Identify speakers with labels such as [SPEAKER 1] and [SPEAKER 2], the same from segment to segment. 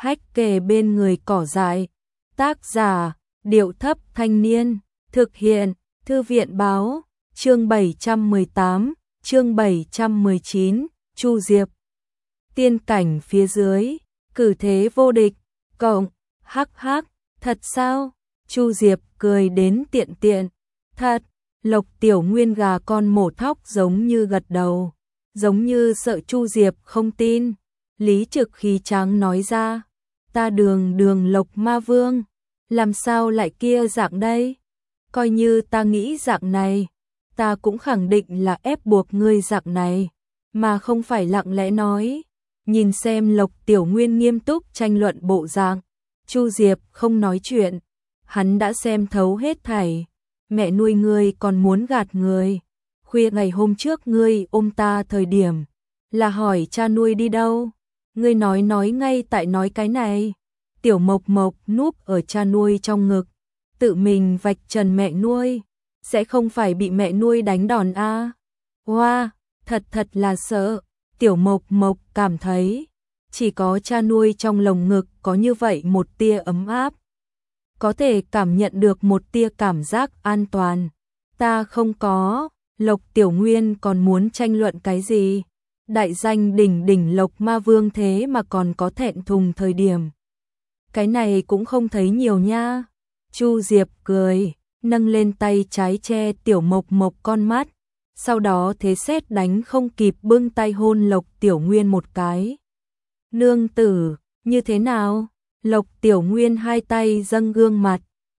[SPEAKER 1] hách kề bên người cỏ dại. Tác giả, Điệu Thấp Thanh Niên, thực hiện, Thư viện Báo, chương 718, chương 719, Chu Diệp. Tiên cảnh phía dưới, cử thế vô địch, cộng, hắc hắc, thật sao? Chu Diệp cười đến tiện tiện, thật. Lộc Tiểu Nguyên gà con mổ thóc giống như gật đầu, giống như sợ Chu Diệp không tin. Lý Trực khí tráng nói ra, ta đường Lộc Ma Vương, làm sao lại kia dạng đây? Coi như ta nghĩ dạng này, ta cũng khẳng định là ép buộc ngươi dạng này, mà không phải lặng lẽ nói. Nhìn xem Lộc Tiểu Nguyên nghiêm túc tranh luận bộ dạng, Chu Diệp không nói chuyện, hắn đã xem thấu hết thảy. Mẹ nuôi ngươi còn muốn gạt người. Khuya ngày hôm trước ngươi ôm ta thời điểm, là hỏi cha nuôi đi đâu? Ngươi nói ngay tại nói cái này. Tiểu Mộc Mộc núp ở cha nuôi trong ngực, tự mình vạch trần mẹ nuôi, sẽ không phải bị mẹ nuôi đánh đòn a? Hoa, thật là sợ. Tiểu Mộc Mộc cảm thấy, chỉ có cha nuôi trong lồng ngực có như vậy một tia ấm áp. Có thể cảm nhận được một tia cảm giác an toàn. Ta không có. Lộc Tiểu Nguyên còn muốn tranh luận cái gì? Đại danh đỉnh Lộc Ma Vương thế mà còn có thẹn thùng thời điểm. Cái này cũng không thấy nhiều nha. Chu Diệp cười, nâng lên tay trái che Tiểu Mộc Mộc con mắt, sau đó thế sét đánh không kịp bưng tay hôn Lộc Tiểu Nguyên một cái. Nương tử, như thế nào? Lộc Tiểu Nguyên hai tay dâng gương mặt.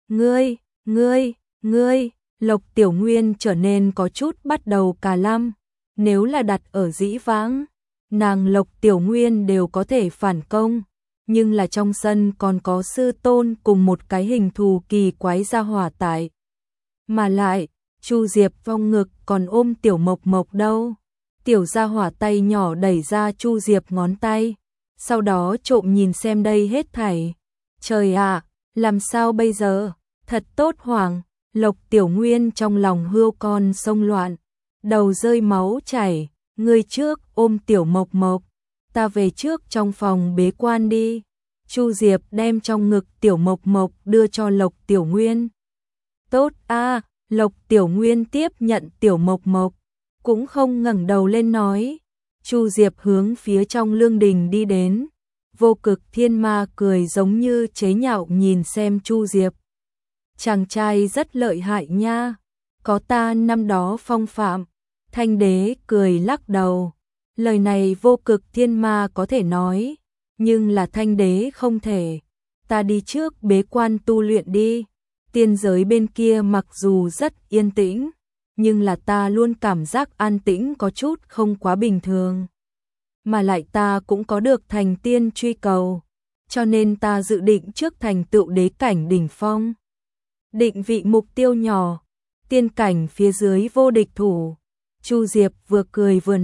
[SPEAKER 1] Ngươi. Lộc Tiểu Nguyên trở nên có chút bắt đầu cà lăm. Nếu là đặt ở dĩ vãng, nàng Lộc Tiểu Nguyên đều có thể phản công. Nhưng là trong sân còn có sư tôn cùng một cái hình thù kỳ quái gia hỏa tại. Mà lại, Chu Diệp vong ngực còn ôm Tiểu Mộc Mộc đâu. Tiểu gia hỏa tay nhỏ đẩy ra Chu Diệp ngón tay, sau đó trộm nhìn xem đây hết thảy. Trời ạ, làm sao bây giờ? Thật tốt hoảng. Lộc Tiểu Nguyên trong lòng hươu con sông loạn, đầu rơi máu chảy. Ngươi trước ôm Tiểu Mộc Mộc, ta về trước trong phòng bế quan đi. Chu Diệp đem trong ngực Tiểu Mộc Mộc đưa cho Lộc Tiểu Nguyên. Tốt a. Lộc Tiểu Nguyên tiếp nhận Tiểu Mộc Mộc, cũng không ngẩng đầu lên nói. Chu Diệp hướng phía trong lương đình đi đến. Vô Cực Thiên Ma cười giống như chế nhạo nhìn xem Chu Diệp. Chàng trai rất lợi hại nha, có ta năm đó phong phạm. Thanh Đế cười lắc đầu. Lời này Vô Cực Thiên Ma có thể nói, nhưng là Thanh Đế không thể. Ta đi trước bế quan tu luyện đi. Tiên giới bên kia mặc dù rất yên tĩnh, nhưng là ta luôn cảm giác an tĩnh có chút không quá bình thường. Mà lại ta cũng có được thành tiên truy cầu, cho nên ta dự định trước thành tựu đế cảnh đỉnh phong. Định vị mục tiêu nhỏ, tiên cảnh phía dưới vô địch thủ. Chu Diệp vừa cười vừa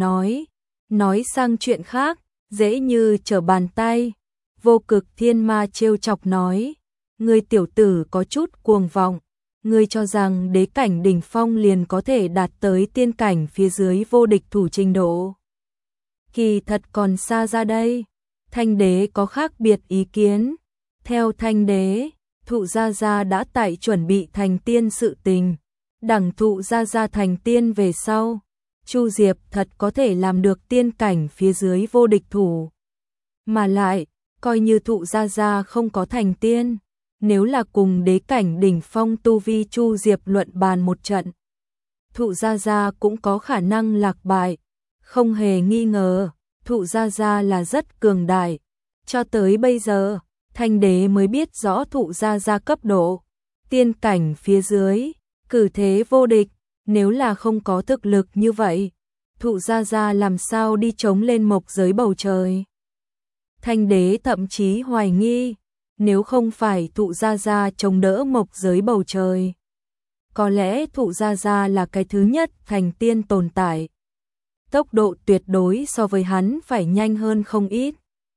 [SPEAKER 1] nói sang chuyện khác, dễ như trở bàn tay. Vô Cực Thiên Ma trêu chọc nói, ngươi tiểu tử có chút cuồng vọng, ngươi cho rằng đế cảnh đỉnh phong liền có thể đạt tới tiên cảnh phía dưới vô địch thủ trình độ. Kỳ thật còn xa ra đây. Thanh Đế có khác biệt ý kiến. Theo Thanh Đế, Thụ Gia Gia đã tại chuẩn bị thành tiên sự tình. Đẳng Thụ Gia Gia thành tiên về sau, Chu Diệp thật có thể làm được tiên cảnh phía dưới vô địch thủ. Mà lại, coi như Thụ Gia Gia không có thành tiên, nếu là cùng đế cảnh đỉnh phong tu vi Chu Diệp luận bàn một trận, Thụ Gia Gia cũng có khả năng lạc bại. Không hề nghi ngờ, Thụ Gia Gia là rất cường đại. Cho tới bây giờ, Thanh Đế mới biết rõ Thụ Gia Gia cấp độ. Tiên cảnh phía dưới, cử thế vô địch, nếu là không có thực lực như vậy, Thụ Gia Gia làm sao đi chống lên mộc giới bầu trời. Thanh Đế thậm chí hoài nghi, nếu không phải Thụ Gia Gia chống đỡ mộc giới bầu trời, có lẽ Thụ Gia Gia là cái thứ nhất thành tiên tồn tại. Tốc độ tuyệt đối so với hắn phải nhanh hơn không ít.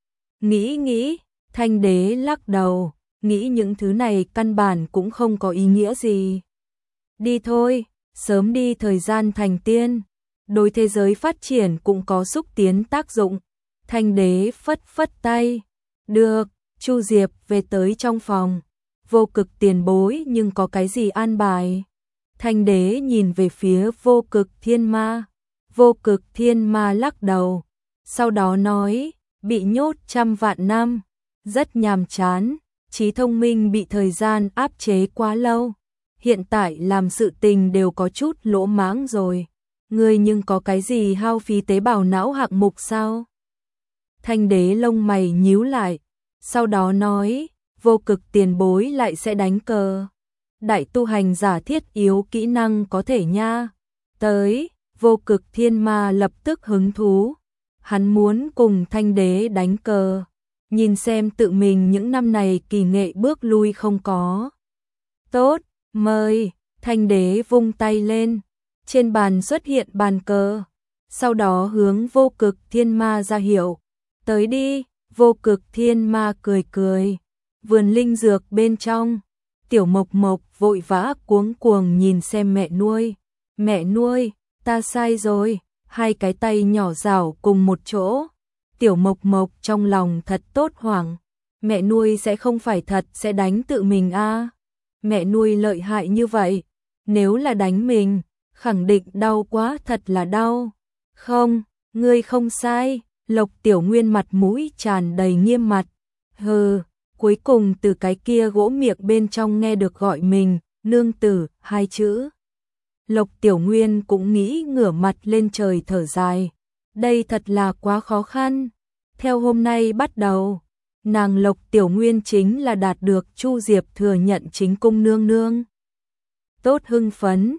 [SPEAKER 1] Nghĩ, Thanh Đế lắc đầu, nghĩ những thứ này căn bản cũng không có ý nghĩa gì. Đi thôi, sớm đi thời gian thành tiên, đối thế giới phát triển cũng có xúc tiến tác dụng. Thanh Đế phất phất tay, được, Chu Diệp về tới trong phòng, Vô Cực tiền bối nhưng có cái gì an bài? Thanh đế nhìn về phía Vô Cực Thiên Ma. Vô Cực Thiên Ma lắc đầu, sau đó nói, bị nhốt 100 vạn năm, rất nhàm chán, trí thông minh bị thời gian áp chế quá lâu. Hiện tại làm sự tình đều có chút lỗ mãng rồi. Ngươi nhưng có cái gì hao phí tế bào não hạng mục sao? Thanh đế lông mày nhíu lại, sau đó nói, Vô Cực tiền bối lại sẽ đánh cờ. Đại tu hành giả thiết yếu kỹ năng có thể nha. Tới, Vô Cực Thiên Ma lập tức hứng thú. Hắn muốn cùng Thanh đế đánh cờ, nhìn xem tự mình những năm này kỳ nghệ bước lui không có. Tốt, mời. Thanh đế vung tay lên, trên bàn xuất hiện bàn cờ, sau đó hướng Vô Cực Thiên Ma ra hiệu, tới đi. Vô Cực Thiên Ma cười cười, vườn linh dược bên trong, Tiểu Mộc Mộc vội vã cuống cuồng nhìn xem mẹ nuôi, ta sai rồi, hai cái tay nhỏ rảo cùng một chỗ. Tiểu Mộc Mộc trong lòng thật tốt hoảng, mẹ nuôi sẽ không phải thật sẽ đánh tự mình a? Mẹ nuôi lợi hại như vậy, nếu là đánh mình, khẳng định đau quá, thật là đau. Không, ngươi không sai. Lộc Tiểu Nguyên mặt mũi tràn đầy nghiêm mặt. Hừ, cuối cùng từ cái kia gỗ miệng bên trong nghe được gọi mình, nương tử, hai chữ. Lộc Tiểu Nguyên cũng nghĩ ngửa mặt lên trời thở dài. Đây thật là quá khó khăn. Theo hôm nay bắt đầu, nàng Lộc Tiểu Nguyên chính là đạt được Chu Diệp thừa nhận chính cung nương nương. Tốt hưng phấn,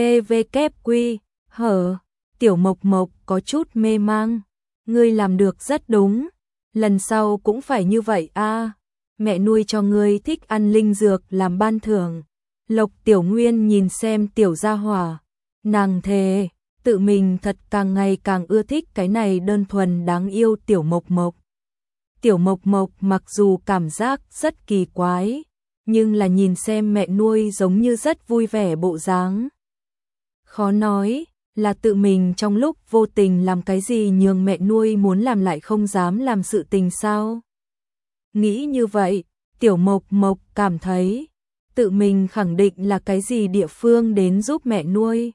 [SPEAKER 1] PVQ, hở, Tiểu Mộc Mộc có chút mê mang. Ngươi làm được rất đúng, lần sau cũng phải như vậy a. Mẹ nuôi cho ngươi thích ăn linh dược làm ban thưởng. Lộc Tiểu Nguyên nhìn xem tiểu gia hỏa, nàng thề, tự mình thật càng ngày càng ưa thích cái này đơn thuần đáng yêu Tiểu Mộc Mộc. Tiểu Mộc Mộc mặc dù cảm giác rất kỳ quái, nhưng là nhìn xem mẹ nuôi giống như rất vui vẻ bộ dáng. Khó nói, là tự mình trong lúc vô tình làm cái gì nhường mẹ nuôi muốn làm lại không dám làm sự tình sao? Nghĩ như vậy, Tiểu Mộc Mộc cảm thấy tự mình khẳng định là cái gì địa phương đến giúp mẹ nuôi.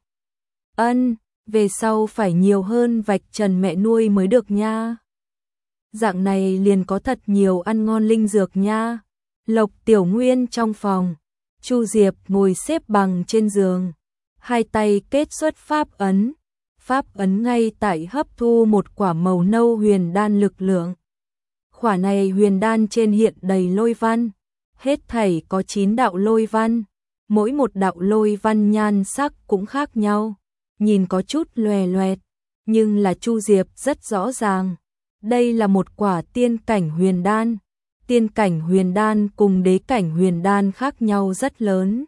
[SPEAKER 1] Về sau phải nhiều hơn vạch trần mẹ nuôi mới được nha. Dạng này liền có thật nhiều ăn ngon linh dược nha. Lộc Tiểu Nguyên trong phòng, Chu Diệp ngồi xếp bằng trên giường, hai tay kết xuất pháp ấn ngay tại hấp thu một quả màu nâu huyền đan lực lượng. Quả này huyền đan trên hiện đầy lôi văn, hết thảy có 9 đạo lôi văn, mỗi một đạo lôi văn nhan sắc cũng khác nhau, nhìn có chút loè loẹt, nhưng là Chu Diệp rất rõ ràng, đây là một quả tiên cảnh huyền đan. Tiên cảnh huyền đan cùng đế cảnh huyền đan khác nhau rất lớn.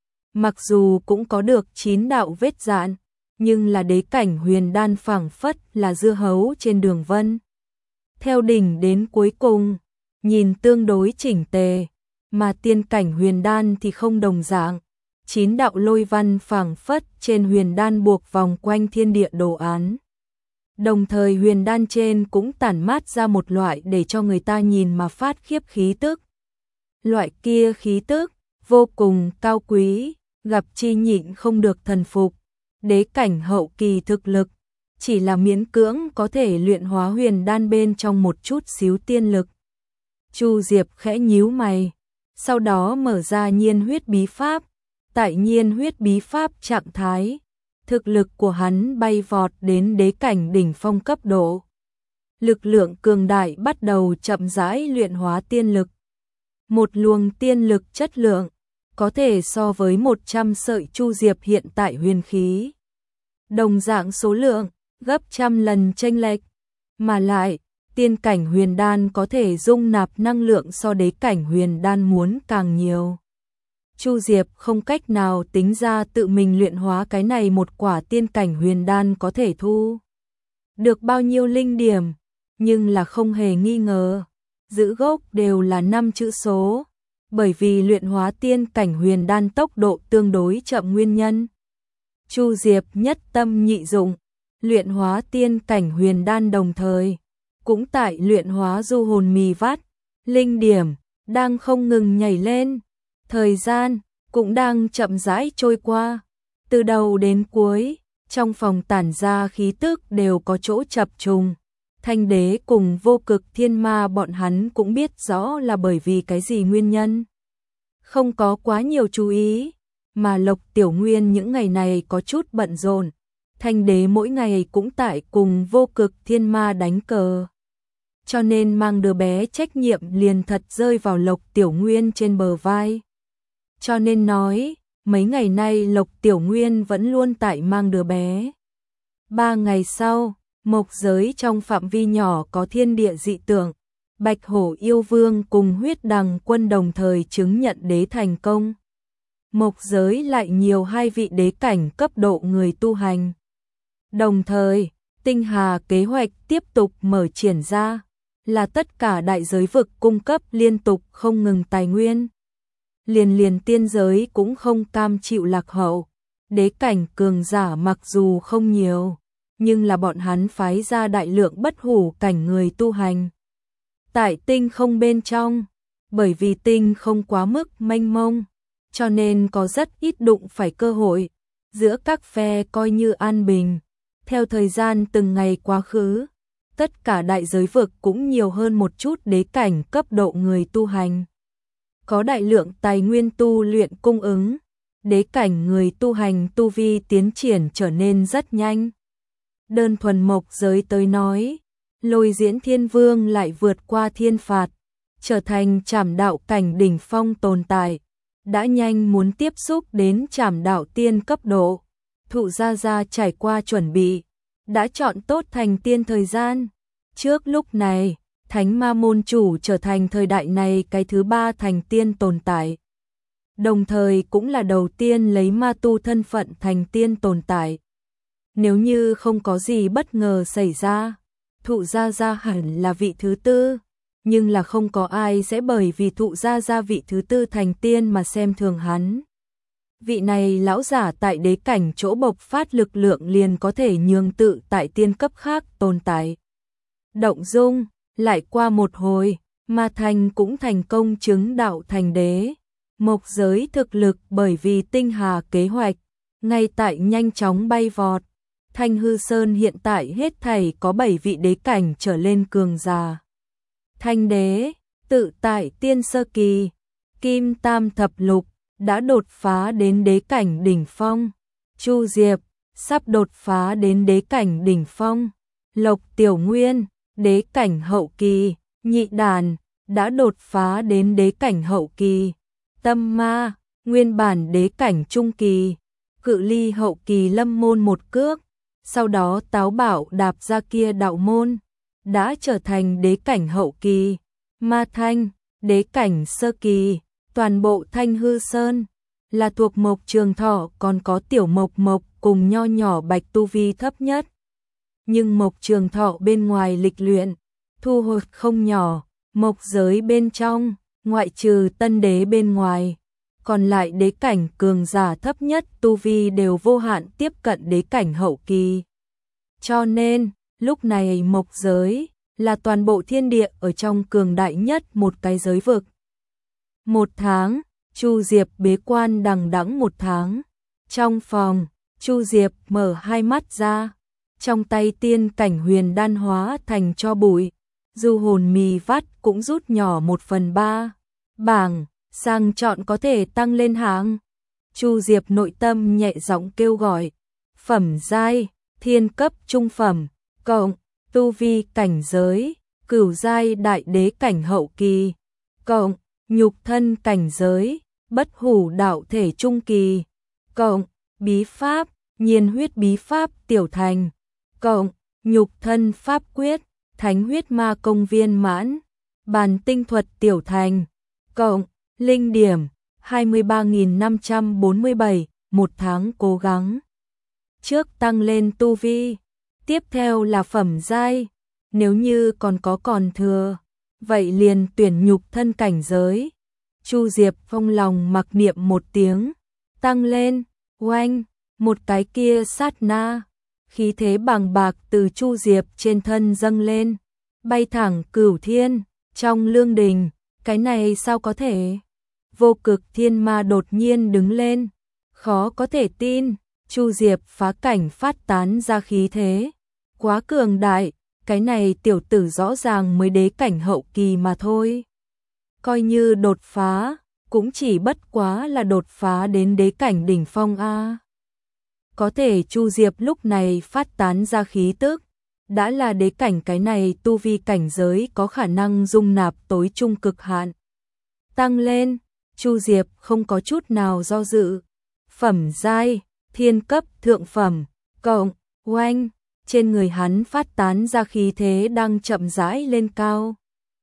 [SPEAKER 1] Mặc dù cũng có được 9 đạo vết dạn, nhưng là đế cảnh huyền đan phảng phất là dưa hấu trên đường vân. Theo đỉnh đến cuối cùng, nhìn tương đối chỉnh tề, mà tiên cảnh huyền đan thì không đồng dạng. 9 đạo lôi văn phảng phất trên huyền đan buộc vòng quanh thiên địa đồ án. Đồng thời huyền đan trên cũng tản mát ra một loại để cho người ta nhìn mà phát khiếp khí tức. Loại kia khí tức vô cùng cao quý, gặp chi nhịn không được thần phục. Đế cảnh hậu kỳ thực lực, chỉ là miễn cưỡng có thể luyện hóa huyền đan bên trong một chút xíu tiên lực. Chu Diệp khẽ nhíu mày, sau đó mở ra nhiên huyết bí pháp. Tại nhiên huyết bí pháp trạng thái, thực lực của hắn bay vọt đến đế cảnh đỉnh phong cấp độ. Lực lượng cường đại bắt đầu chậm rãi luyện hóa tiên lực. Một luồng tiên lực chất lượng, có thể so với 100 sợi Chu Diệp hiện tại huyền khí. Đồng dạng số lượng, gấp trăm lần chênh lệch, mà lại, tiên cảnh huyền đan có thể dung nạp năng lượng so đế cảnh huyền đan muốn càng nhiều. Chu Diệp không cách nào tính ra tự mình luyện hóa cái này một quả tiên cảnh huyền đan có thể thu được bao nhiêu linh điểm, nhưng là không hề nghi ngờ, giữ gốc đều là 5 chữ số, bởi vì luyện hóa tiên cảnh huyền đan tốc độ tương đối chậm nguyên nhân. Chu Diệp nhất tâm nhị dụng, luyện hóa tiên cảnh huyền đan đồng thời, cũng tại luyện hóa du hồn mì vát, linh điểm đang không ngừng nhảy lên, thời gian cũng đang chậm rãi trôi qua, từ đầu đến cuối, trong phòng tản ra khí tức đều có chỗ chập trùng. Thanh đế cùng Vô Cực Thiên Ma bọn hắn cũng biết rõ là bởi vì cái gì nguyên nhân. Không có quá nhiều chú ý, mà Lộc Tiểu Nguyên những ngày này có chút bận rộn. Thanh đế mỗi ngày cũng tại cùng Vô Cực Thiên Ma đánh cờ. Cho nên mang đứa bé trách nhiệm liền thật rơi vào Lộc Tiểu Nguyên trên bờ vai. Cho nên nói, mấy ngày nay Lộc Tiểu Nguyên vẫn luôn tại mang đứa bé. 3 ngày sau, mộc giới trong phạm vi nhỏ có thiên địa dị tượng. Bạch Hổ Yêu Vương cùng Huyết Đằng Quân đồng thời chứng nhận đế thành công. Mộc giới lại nhiều 2 vị đế cảnh cấp độ người tu hành. Đồng thời, Tinh Hà kế hoạch tiếp tục mở triển ra, là tất cả đại giới vực cung cấp liên tục không ngừng tài nguyên. Liền tiên giới cũng không cam chịu lạc hậu. Đế cảnh cường giả mặc dù không nhiều, nhưng là bọn hắn phái ra đại lượng bất hủ cảnh người tu hành. Tại tinh không bên trong, bởi vì tinh không quá mức mênh mông, cho nên có rất ít đụng phải cơ hội, giữa các phe coi như an bình. Theo thời gian từng ngày quá khứ, tất cả đại giới vực cũng nhiều hơn một chút đế cảnh cấp độ người tu hành. Có đại lượng tài nguyên tu luyện cung ứng, đế cảnh người tu hành tu vi tiến triển trở nên rất nhanh. Đơn thuần mộc giới tới nói, Lôi Diễn Thiên Vương lại vượt qua thiên phạt, trở thành trảm đạo cảnh đỉnh phong tồn tại, đã nhanh muốn tiếp xúc đến trảm đạo tiên cấp độ. Thụ Gia Gia trải qua chuẩn bị, đã chọn tốt thành tiên thời gian. Trước lúc này, Thánh Ma môn chủ trở thành thời đại này cái thứ 3 thành tiên tồn tại. Đồng thời cũng là đầu tiên lấy ma tu thân phận thành tiên tồn tại. Nếu như không có gì bất ngờ xảy ra, Thụ Gia Gia hẳn là vị thứ 4, nhưng là không có ai sẽ bởi vì Thụ Gia Gia vị thứ 4 thành tiên mà xem thường hắn. Vị này lão giả tại đế cảnh chỗ bộc phát lực lượng liền có thể nhường tự tại tiên cấp khác tồn tại. Động dung, lại qua một hồi, Ma Thanh cũng thành công chứng đạo thành đế. Mộc giới thực lực bởi vì Tinh Hà kế hoạch, ngay tại nhanh chóng bay vọt. Thanh Hư Sơn hiện tại hết thảy có 7 vị đế cảnh trở lên cường giả. Thanh đế, tự tại tiên sơ kỳ, Kim Tam Thập Lục, đã đột phá đến đế cảnh đỉnh phong. Chu Diệp, sắp đột phá đến đế cảnh đỉnh phong. Lộc Tiểu Nguyên, đế cảnh hậu kỳ. Nhị Đàn, đã đột phá đến đế cảnh hậu kỳ. Tâm Ma, nguyên bản đế cảnh trung kỳ. Cự Ly hậu kỳ lâm môn một cước, sau đó táo bảo đạp ra kia đạo môn, đã trở thành đế cảnh hậu kỳ. Ma Thanh, đế cảnh sơ kỳ. Toàn bộ Thanh Hư Sơn là thuộc Mộc Trường Thọ, còn có Tiểu Mộc Mộc cùng nho nhỏ Bạch tu vi thấp nhất. Nhưng Mộc Trường Thọ bên ngoài lịch luyện, thu hồi không nhỏ, mộc giới bên trong, ngoại trừ tân đế bên ngoài, còn lại đế cảnh cường giả thấp nhất tu vi đều vô hạn tiếp cận đế cảnh hậu kỳ. Cho nên, lúc này mộc giới là toàn bộ thiên địa ở trong cường đại nhất một cái giới vực. 1 tháng, Chu Diệp bế quan đằng đẵng 1 tháng. Trong phòng, Chu Diệp mở hai mắt ra, trong tay tiên cảnh huyền đan hóa thành tro bụi, du hồn mì vắt cũng rút nhỏ 1/3. Bảng, sang chọn có thể tăng lên hạng. Chu Diệp nội tâm nhẹ giọng kêu gọi, phẩm giai, thiên cấp trung phẩm, cộng, tu vi cảnh giới, cửu giai đại đế cảnh hậu kỳ, cộng, nhục thân cảnh giới, bất hủ đạo thể trung kỳ, cộng, bí pháp, nhiên huyết bí pháp tiểu thành, cộng, nhục thân pháp quyết, thánh huyết ma công viên mãn, bàn tinh thuật tiểu thành, cộng, linh điểm, 23.547, 1 tháng cố gắng. Trước tăng lên tu vi, tiếp theo là phẩm giai, nếu như còn thừa, vậy liền tuyển nhục thân cảnh giới. Chu Diệp phong lòng mặc niệm một tiếng, tăng lên, oanh, một cái kia sát na, khí thế bàng bạc từ Chu Diệp trên thân dâng lên, bay thẳng cửu thiên, trong lương đình, Cái này sao có thể? Vô Cực Thiên Ma đột nhiên đứng lên, khó có thể tin, Chu Diệp phá cảnh phát tán ra khí thế, quá cường đại, cái này tiểu tử rõ ràng mới đế cảnh hậu kỳ mà thôi. Coi như đột phá, cũng chỉ bất quá là đột phá đến đế cảnh đỉnh phong a. Có thể Chu Diệp lúc này phát tán ra khí tức, đã là đế cảnh, cái này tu vi cảnh giới có khả năng dung nạp tối trung cực hạn. Tăng lên, Chu Diệp không có chút nào do dự. Phẩm giai, thiên cấp thượng phẩm, cộng, oanh, trên người hắn phát tán ra khí thế đang chậm rãi lên cao.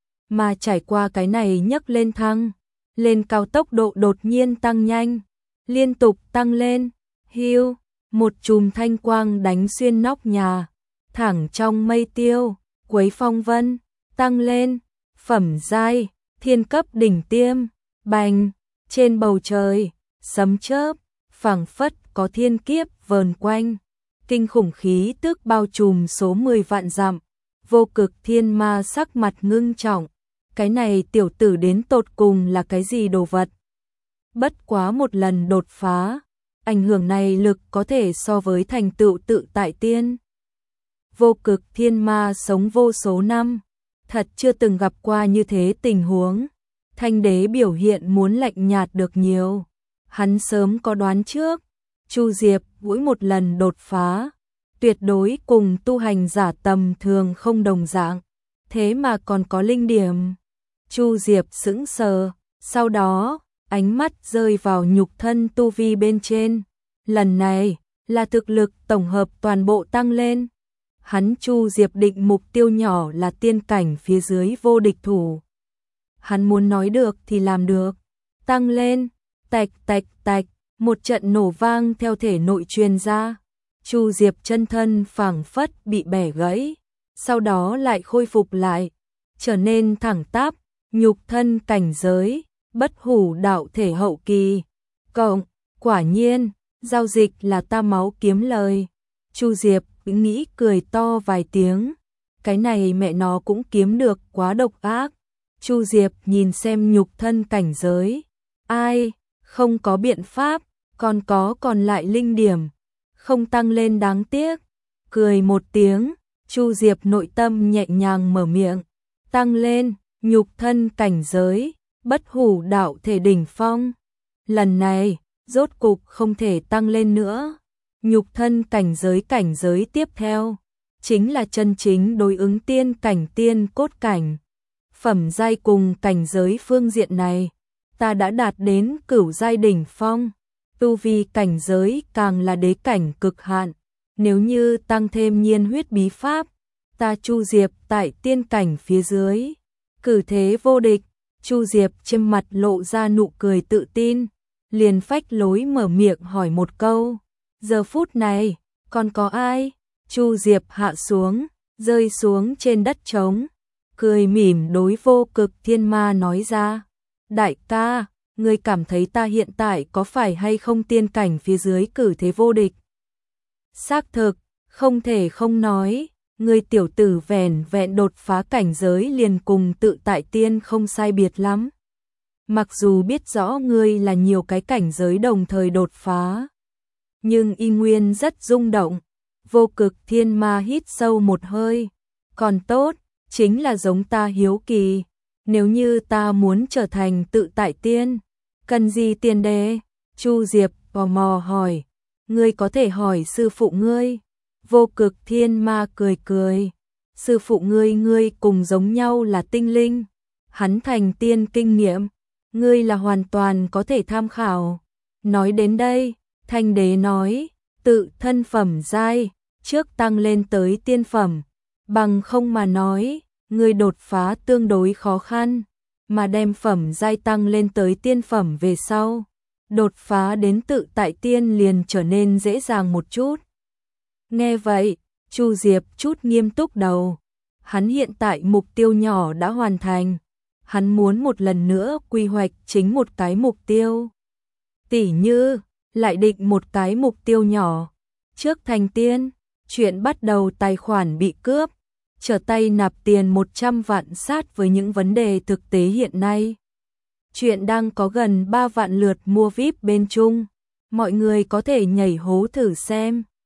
[SPEAKER 1] Mà trải qua cái này nhấc lên thăng, lên cao tốc độ đột nhiên tăng nhanh, liên tục tăng lên, hiu, một chùm thanh quang đánh xuyên nóc nhà, thẳng trong mây tiêu, quấy phong vân, tăng lên, phẩm giai, thiên cấp đỉnh tiêm, bành, trên bầu trời, sấm chớp, phảng phất có thiên kiếp vờn quanh, kinh khủng khí tức bao trùm số 10 vạn dặm. Vô Cực Thiên Ma sắc mặt ngưng trọng, cái này tiểu tử đến tột cùng là cái gì đồ vật? Bất quá một lần đột phá, ảnh hưởng này lực có thể so với thành tựu tự tại tiên. Vô Cực Thiên Ma sống vô số năm, thật chưa từng gặp qua như thế tình huống. Thanh đế biểu hiện muốn lạnh nhạt được nhiều. Hắn sớm có đoán trước, Chu Diệp mỗi một lần đột phá, tuyệt đối cùng tu hành giả tầm thường không đồng dạng, thế mà còn có linh điểm. Chu Diệp sững sờ, sau đó, ánh mắt rơi vào nhục thân tu vi bên trên. Lần này, là thực lực tổng hợp toàn bộ tăng lên. Hắn Chu Diệp định mục tiêu nhỏ là tiên cảnh phía dưới vô địch thủ. Hắn muốn nói được thì làm được. Tăng lên, tạch tạch tạch, một trận nổ vang theo thể nội truyền ra. Chu Diệp chân thân phảng phất bị bẻ gãy, sau đó lại khôi phục lại, trở nên thẳng tắp, nhục thân cảnh giới, bất hủ đạo thể hậu kỳ. Cộng, quả nhiên, giao dịch là ta máu kiếm lời. Chu Diệp nghĩ cười to vài tiếng, cái này mẹ nó cũng kiếm được quá độc ác. Chu Diệp nhìn xem nhục thân cảnh giới, ai, không có biện pháp, còn lại linh điểm, không tăng lên đáng tiếc. Cười một tiếng, Chu Diệp nội tâm nhẹ nhàng mở miệng, tăng lên, nhục thân cảnh giới, bất hủ đạo thể đỉnh phong. Lần này, rốt cục không thể tăng lên nữa. Nhục thân cảnh giới tiếp theo, chính là chân chính đối ứng tiên cảnh tiên cốt cảnh. Phẩm giai cùng cảnh giới phương diện này, ta đã đạt đến cửu giai đỉnh phong, tu vi cảnh giới càng là đế cảnh cực hạn. Nếu như tăng thêm nhiên huyết bí pháp, ta Chu Diệp tại tiên cảnh phía dưới, cử thế vô địch. Chu Diệp trên mặt lộ ra nụ cười tự tin, liền phách lối mở miệng hỏi một câu. Giờ phút này, còn có ai? Chu Diệp hạ xuống, rơi xuống trên đất trống, cười mỉm đối Vô Cực Thiên Ma nói ra. Đại ca, ngươi cảm thấy ta hiện tại có phải hay không tiên cảnh phía dưới cử thế vô địch? Xác thực, không thể không nói, ngươi tiểu tử vẻn vẹn đột phá cảnh giới liền cùng tự tại tiên không sai biệt lắm. Mặc dù biết rõ ngươi là nhiều cái cảnh giới đồng thời đột phá, nhưng y nguyên rất rung động. Vô Cực Thiên Ma hít sâu một hơi, còn tốt, chính là giống ta hiếu kỳ, nếu như ta muốn trở thành tự tại tiên, cần gì tiền đề? Chu Diệp tò mò hỏi, ngươi có thể hỏi sư phụ ngươi. Vô Cực Thiên Ma cười cười, sư phụ ngươi cùng giống nhau là tinh linh, hắn thành tiên kinh nghiệm, ngươi là hoàn toàn có thể tham khảo. Nói đến đây, Thanh Đế nói, tự thân phẩm giai, trước tăng lên tới tiên phẩm, bằng không mà nói, ngươi đột phá tương đối khó khăn, mà đem phẩm giai tăng lên tới tiên phẩm về sau, đột phá đến tự tại tiên liền trở nên dễ dàng một chút. Nghe vậy, Chu Diệp chút nghiêm túc đầu, hắn hiện tại mục tiêu nhỏ đã hoàn thành, hắn muốn một lần nữa quy hoạch chính một cái mục tiêu. Tỉ như, lại định một cái mục tiêu nhỏ, trước thành tiên, chuyện bắt đầu tài khoản bị cướp, trở tay nạp tiền 100 vạn sát với những vấn đề thực tế hiện nay. Chuyện đang có gần 3 vạn lượt mua VIP bên Trung. Mọi người có thể nhảy hố thử xem.